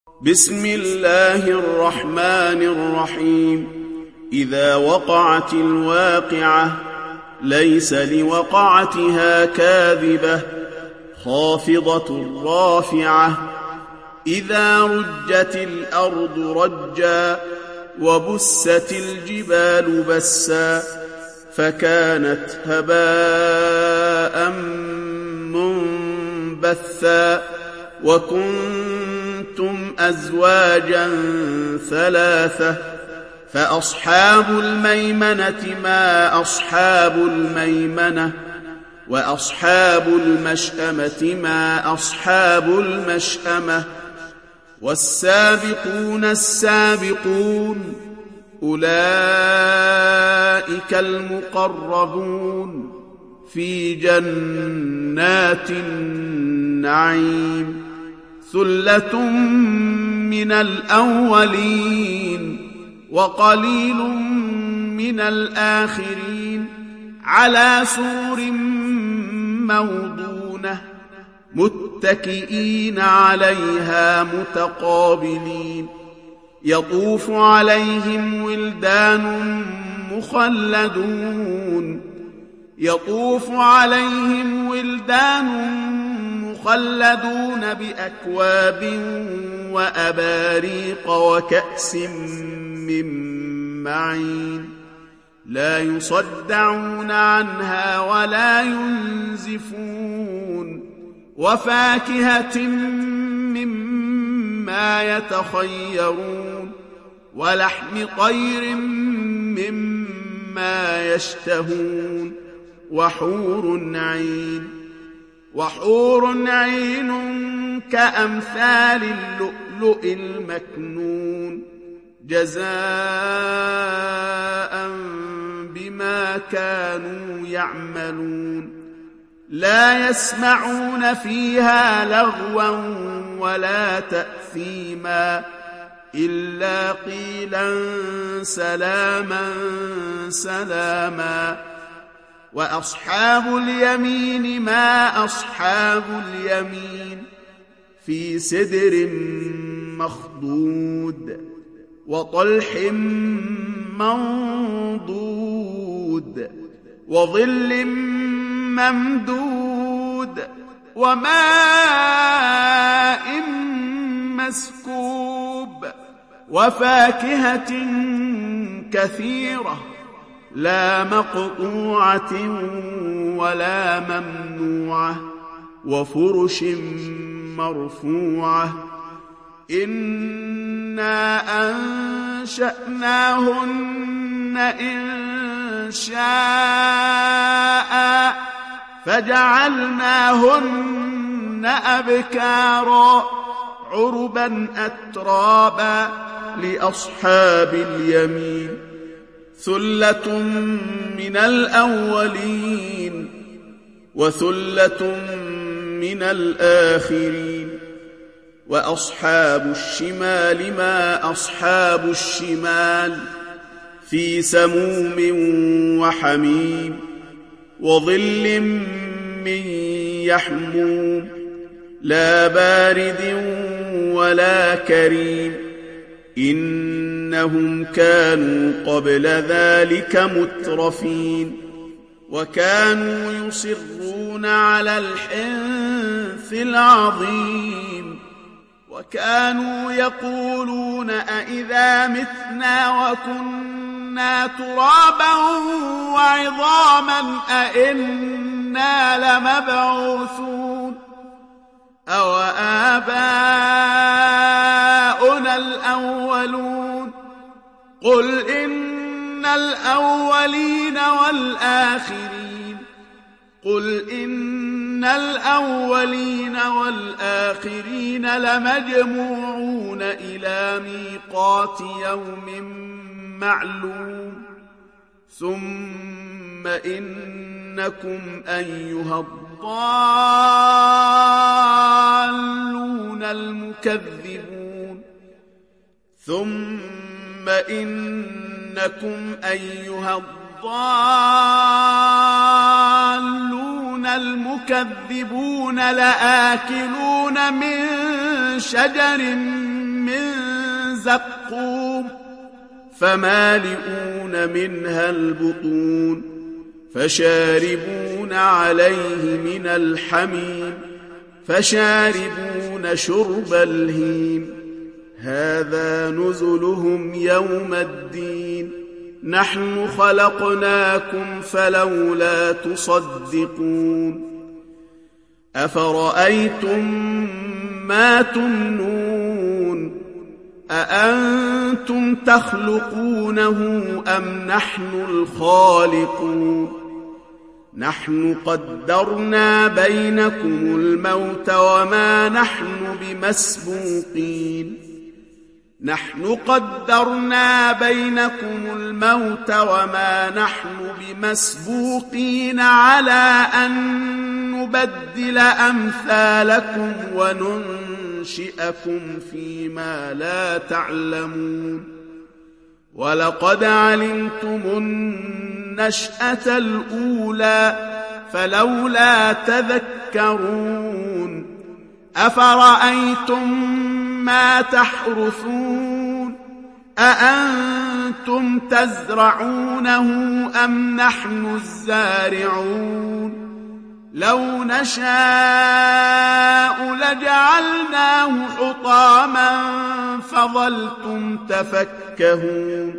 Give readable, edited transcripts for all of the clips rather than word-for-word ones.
بسم الله الرحمن الرحيم. إذا وقعت الواقعة ليس لوقعتها كاذبة خافضة رافعة. إذا رجت الأرض رجا وبست الجبال بسا فكانت هباء منبثا وكنتم أزواجا ثلاثة فأصحاب الميمنة ما أصحاب الميمنة وأصحاب المشأمة ما أصحاب المشأمة. والسابقون السابقون أولئك المقربون في جنات النعيم. ثلة من الأولين وقليل من الآخرين على سرر موضونة متكئين عليها متقابلين. يطوف عليهم ولدان مخلدون بأكواب وأباريق وكأس من معين لا يصدعون عنها ولا ينزفون. وفاكهة مما يتخيرون ولحم طير مما يشتهون. وحور عين كأمثال اللؤلؤ المكنون جزاء بما كانوا يعملون. لا يسمعون فيها لغوا ولا تأثيما إلا قيلا سلاما سلاما. وأصحاب اليمين ما أصحاب اليمين في سدر مخضود وطلح منضود وظل ممدود وماء مسكوب وفاكهة كثيرة لا مقطوعة ولا ممنوعة وفرش مرفوعة. إنا أنشأناهن إنشاء فجعلناهن أبكارا عربا أترابا لأصحاب اليمين. ثلة من الأولين وثلة من الآخرين. وأصحاب الشمال ما أصحاب الشمال في سموم وحميم وظل من يحموم لا بارد ولا كريم. إنهم كانوا قبل ذلك مترفين وكانوا يصرون على الحنث العظيم وكانوا يقولون أئذا متنا وكنا ترابا وعظاما أئنا لمبعوثون أو آباؤنا الأولون. قل إن الأولين والآخرين لمجموعون إلى ميقات يوم معلوم. ثم إنكم أيها الضالون المكذبون لآكلون من شجر من زقوم فمالئون منها البطون فشاربون عليه من الحميم فشاربون شرب الهيم هذا نزلهم يوم الدين نحن خلقناكم فلولا تصدقون أفرأيتم ما تمنون أأنتم تخلقونه أم نحن الخالقون نحن قدرنا بينكم الموت وما نحن بمسبوقين على أن نبدل أمثالكم وننشئكم فيما لا تعلمون ولقد علمتم النشأة الأولى فلولا تذكرون أفرأيتم ما تحرثون أأنتم تزرعونه أم نحن الزارعون لو نشاء لجعلناه حطاما فظلتم تفكهون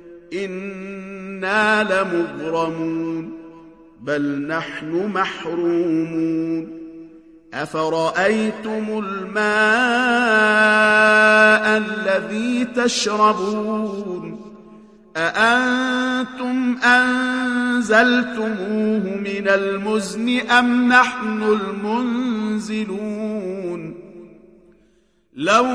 إنا لمغرمون بل نحن محرومون أفرأيتم الماء الذي تشربون أأنتم أنزلتموه من المزن أم نحن المنزلون لو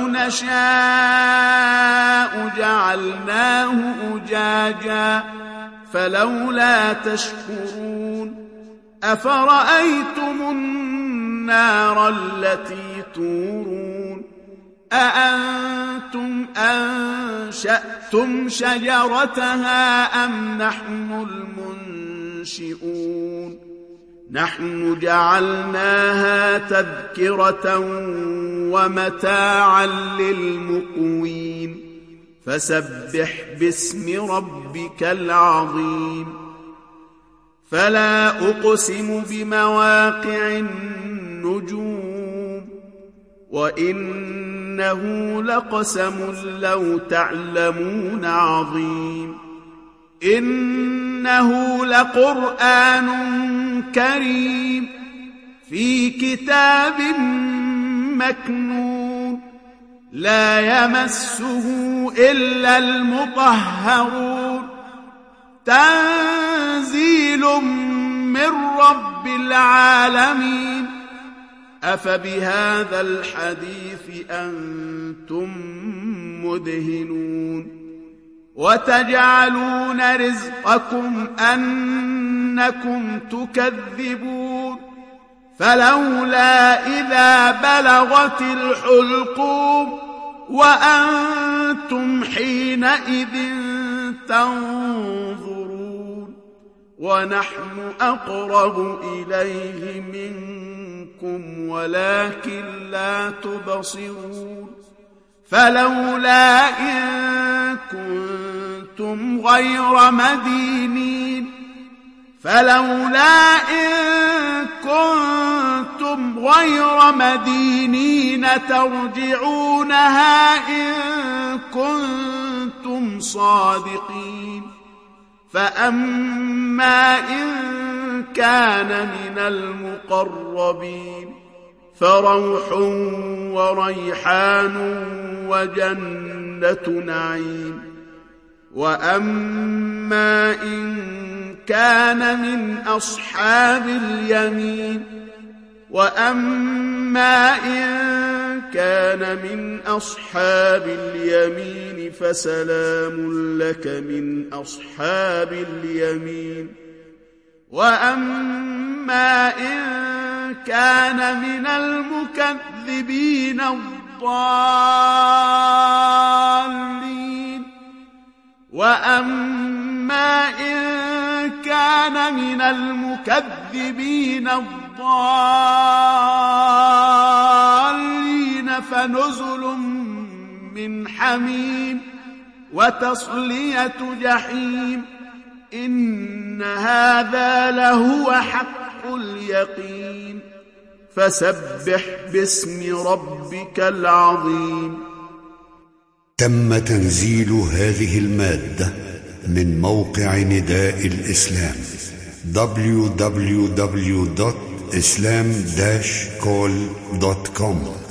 نشاء جعلناه أجاجا فلولا تشكرون أفرأيتم النار التي تورون أأنتم أنشأتم شجرتها أم نحن المنشئون نحن جعلناها تذكرة ومتاعا للمقوين فسبح باسم ربك العظيم فلا أقسم بمواقع النجوم وإنه لقسم لو تعلمون عظيم إنه لقرآن كريم في كتاب مكنون لا يمسه إلا المطهرون تنزيل من رب العالمين أفبهذا الحديث أنتم مدهنون وتجعلون رزقكم أنكم تكذبون فلولا إذا بلغت الحلقوم وأنتم حينئذ تنظرون ونحن أقرب إليه منكم ولكن لا تبصرون فلولا إن كنتم غير مدينين ترجعونها إن كنتم صادقين فأما إن كان من المقربين فروح وريحان وجنة نعيم وأما إن كان من أصحاب اليمين فسلام لك من أصحاب اليمين وأما إن كان من المكذبين الضالين فنزل من حميم وتصلية جحيم إن هذا لهو حق اليقين فسبح باسم ربك العظيم. تم تنزيل هذه المادة من موقع نداء الإسلام www.islam-call.com